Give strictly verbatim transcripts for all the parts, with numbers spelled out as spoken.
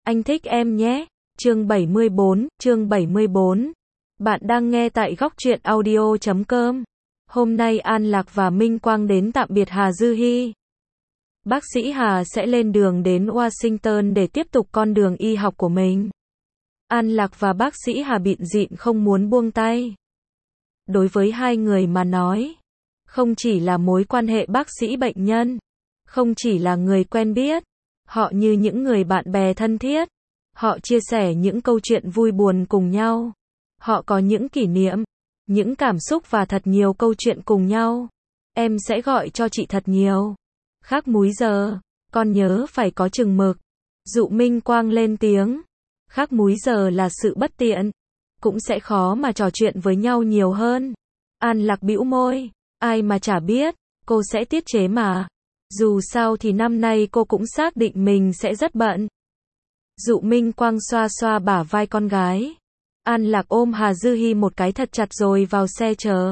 Anh thích em nhé. Chương bảy mươi bốn, chương bảy mươi bốn. Bạn đang nghe tại góc truyện audio chấm com. Hôm nay An Lạc và Minh Quang đến tạm biệt Hà Dư Hi. Bác sĩ Hà sẽ lên đường đến Washington để tiếp tục con đường y học của mình. An Lạc và bác sĩ Hà bịn dịn không muốn buông tay. Đối với hai người mà nói, không chỉ là mối quan hệ bác sĩ bệnh nhân, không chỉ là người quen biết, họ như những người bạn bè thân thiết. Họ chia sẻ những câu chuyện vui buồn cùng nhau. Họ có những kỷ niệm, những cảm xúc và thật nhiều câu chuyện cùng nhau. Em sẽ gọi cho chị thật nhiều. Khác múi giờ, con nhớ phải có chừng mực. Dụ Minh Quang lên tiếng. Khác múi giờ là sự bất tiện. Cũng sẽ khó mà trò chuyện với nhau nhiều hơn. An Lạc bĩu môi. Ai mà chả biết, cô sẽ tiết chế mà. Dù sao thì năm nay cô cũng xác định mình sẽ rất bận. Dụ Minh Quang xoa xoa bả vai con gái. An Lạc ôm Hà Dư Hi một cái thật chặt rồi vào xe chờ.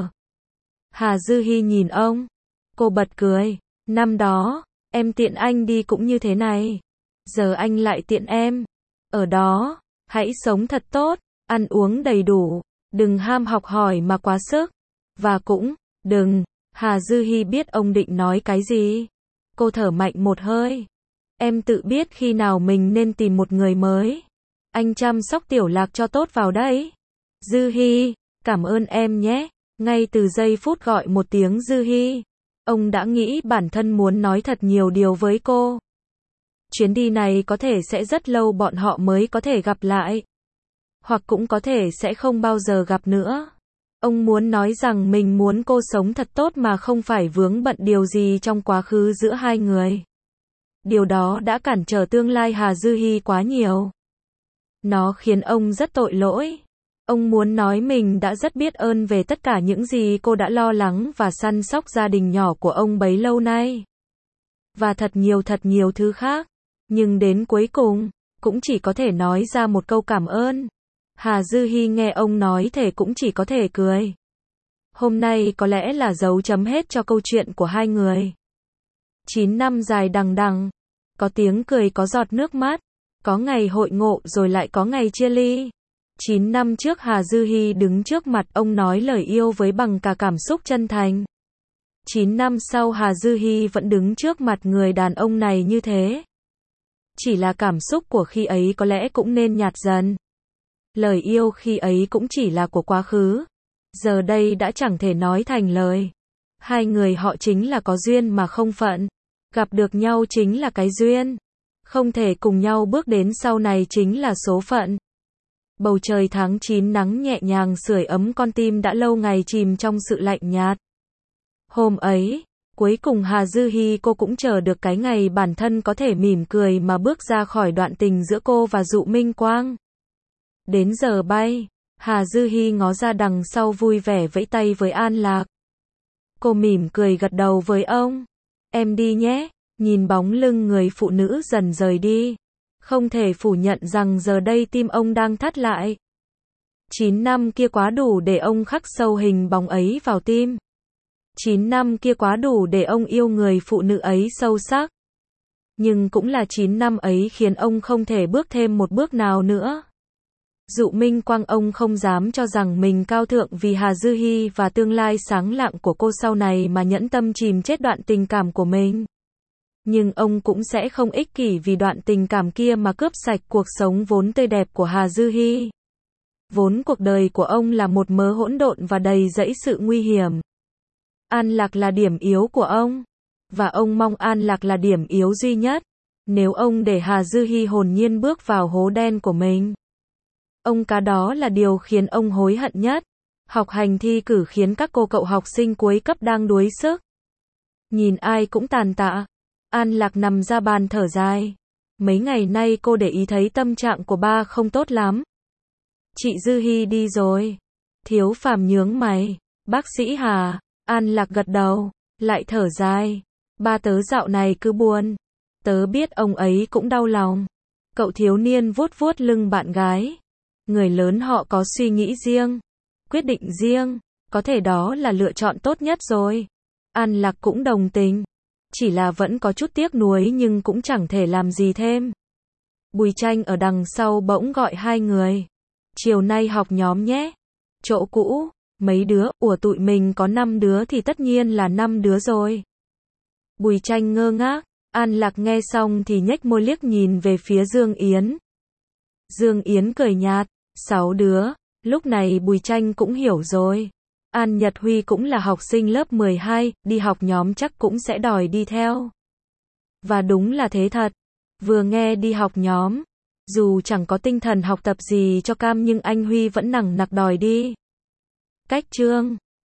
Hà Dư Hi nhìn ông. Cô bật cười. Năm đó, em tiện anh đi cũng như thế này. Giờ anh lại tiện em. Ở đó, hãy sống thật tốt, ăn uống đầy đủ. Đừng ham học hỏi mà quá sức. Và cũng, đừng. Hà Dư Hi biết ông định nói cái gì. Cô thở mạnh một hơi. Em tự biết khi nào mình nên tìm một người mới. Anh chăm sóc Tiểu Lạc cho tốt vào đấy. Dư Hi, cảm ơn em nhé. Ngay từ giây phút gọi một tiếng Dư Hi, ông đã nghĩ bản thân muốn nói thật nhiều điều với cô. Chuyến đi này có thể sẽ rất lâu bọn họ mới có thể gặp lại. Hoặc cũng có thể sẽ không bao giờ gặp nữa. Ông muốn nói rằng mình muốn cô sống thật tốt mà không phải vướng bận điều gì trong quá khứ giữa hai người. Điều đó đã cản trở tương lai Hà Dư Hi quá nhiều. Nó khiến ông rất tội lỗi. Ông muốn nói mình đã rất biết ơn về tất cả những gì cô đã lo lắng và săn sóc gia đình nhỏ của ông bấy lâu nay. Và thật nhiều thật nhiều thứ khác. Nhưng đến cuối cùng, cũng chỉ có thể nói ra một câu cảm ơn. Hà Dư Hi nghe ông nói thế cũng chỉ có thể cười. Hôm nay có lẽ là dấu chấm hết cho câu chuyện của hai người. Chín năm dài đằng đằng. Có tiếng cười có giọt nước mắt. Có ngày hội ngộ rồi lại có ngày chia ly. Chín năm trước Hà Dư Hi đứng trước mặt ông nói lời yêu với bằng cả cảm xúc chân thành. Chín năm sau Hà Dư Hi vẫn đứng trước mặt người đàn ông này như thế. Chỉ là cảm xúc của khi ấy có lẽ cũng nên nhạt dần. Lời yêu khi ấy cũng chỉ là của quá khứ. Giờ đây đã chẳng thể nói thành lời. Hai người họ chính là có duyên mà không phận. Gặp được nhau chính là cái duyên. Không thể cùng nhau bước đến sau này chính là số phận. Bầu trời tháng chín nắng nhẹ nhàng sưởi ấm con tim đã lâu ngày chìm trong sự lạnh nhạt. Hôm ấy, cuối cùng Hà Dư Hi cô cũng chờ được cái ngày bản thân có thể mỉm cười mà bước ra khỏi đoạn tình giữa cô và Dụ Minh Quang. Đến giờ bay, Hà Dư Hi ngó ra đằng sau vui vẻ vẫy tay với An Lạc. Cô mỉm cười gật đầu với ông. Em đi nhé. Nhìn bóng lưng người phụ nữ dần rời đi. Không thể phủ nhận rằng giờ đây tim ông đang thắt lại. Chín năm kia quá đủ để ông khắc sâu hình bóng ấy vào tim. Chín năm kia quá đủ để ông yêu người phụ nữ ấy sâu sắc. Nhưng cũng là chín năm ấy khiến ông không thể bước thêm một bước nào nữa. Dụ Minh Quang ông không dám cho rằng mình cao thượng vì Hà Dư Hi và tương lai sáng lạng của cô sau này mà nhẫn tâm chìm chết đoạn tình cảm của mình. Nhưng ông cũng sẽ không ích kỷ vì đoạn tình cảm kia mà cướp sạch cuộc sống vốn tươi đẹp của Hà Dư Hi. Vốn cuộc đời của ông là một mớ hỗn độn và đầy rẫy sự nguy hiểm. An Lạc là điểm yếu của ông. Và ông mong An Lạc là điểm yếu duy nhất. Nếu ông để Hà Dư Hi hồn nhiên bước vào hố đen của mình. Ông cá đó là điều khiến ông hối hận nhất. Học hành thi cử khiến các cô cậu học sinh cuối cấp đang đuối sức. Nhìn ai cũng tàn tạ. An Lạc nằm ra bàn thở dài. Mấy ngày nay cô để ý thấy tâm trạng của ba không tốt lắm. Chị Dư Hi đi rồi. Thiếu Phàm nhướng mày. Bác sĩ Hà. An Lạc gật đầu. Lại thở dài. Ba tớ dạo này cứ buồn. Tớ biết ông ấy cũng đau lòng. Cậu thiếu niên vuốt vuốt lưng bạn gái. Người lớn họ có suy nghĩ riêng. Quyết định riêng. Có thể đó là lựa chọn tốt nhất rồi. An Lạc cũng đồng tình. Chỉ là vẫn có chút tiếc nuối nhưng cũng chẳng thể làm gì thêm. Bùi Tranh ở đằng sau bỗng gọi hai người. Chiều nay học nhóm nhé. Chỗ cũ, mấy đứa, ủa tụi mình có năm đứa thì tất nhiên là năm đứa rồi. Bùi Tranh ngơ ngác, An Lạc nghe xong thì nhếch môi liếc nhìn về phía Dương Yến. Dương Yến cười nhạt, sáu đứa, lúc này Bùi Tranh cũng hiểu rồi. An Nhật Huy cũng là học sinh lớp mười hai, đi học nhóm chắc cũng sẽ đòi đi theo. Và đúng là thế thật. Vừa nghe đi học nhóm, dù chẳng có tinh thần học tập gì cho cam nhưng anh Huy vẫn nằng nặc đòi đi. Cách chương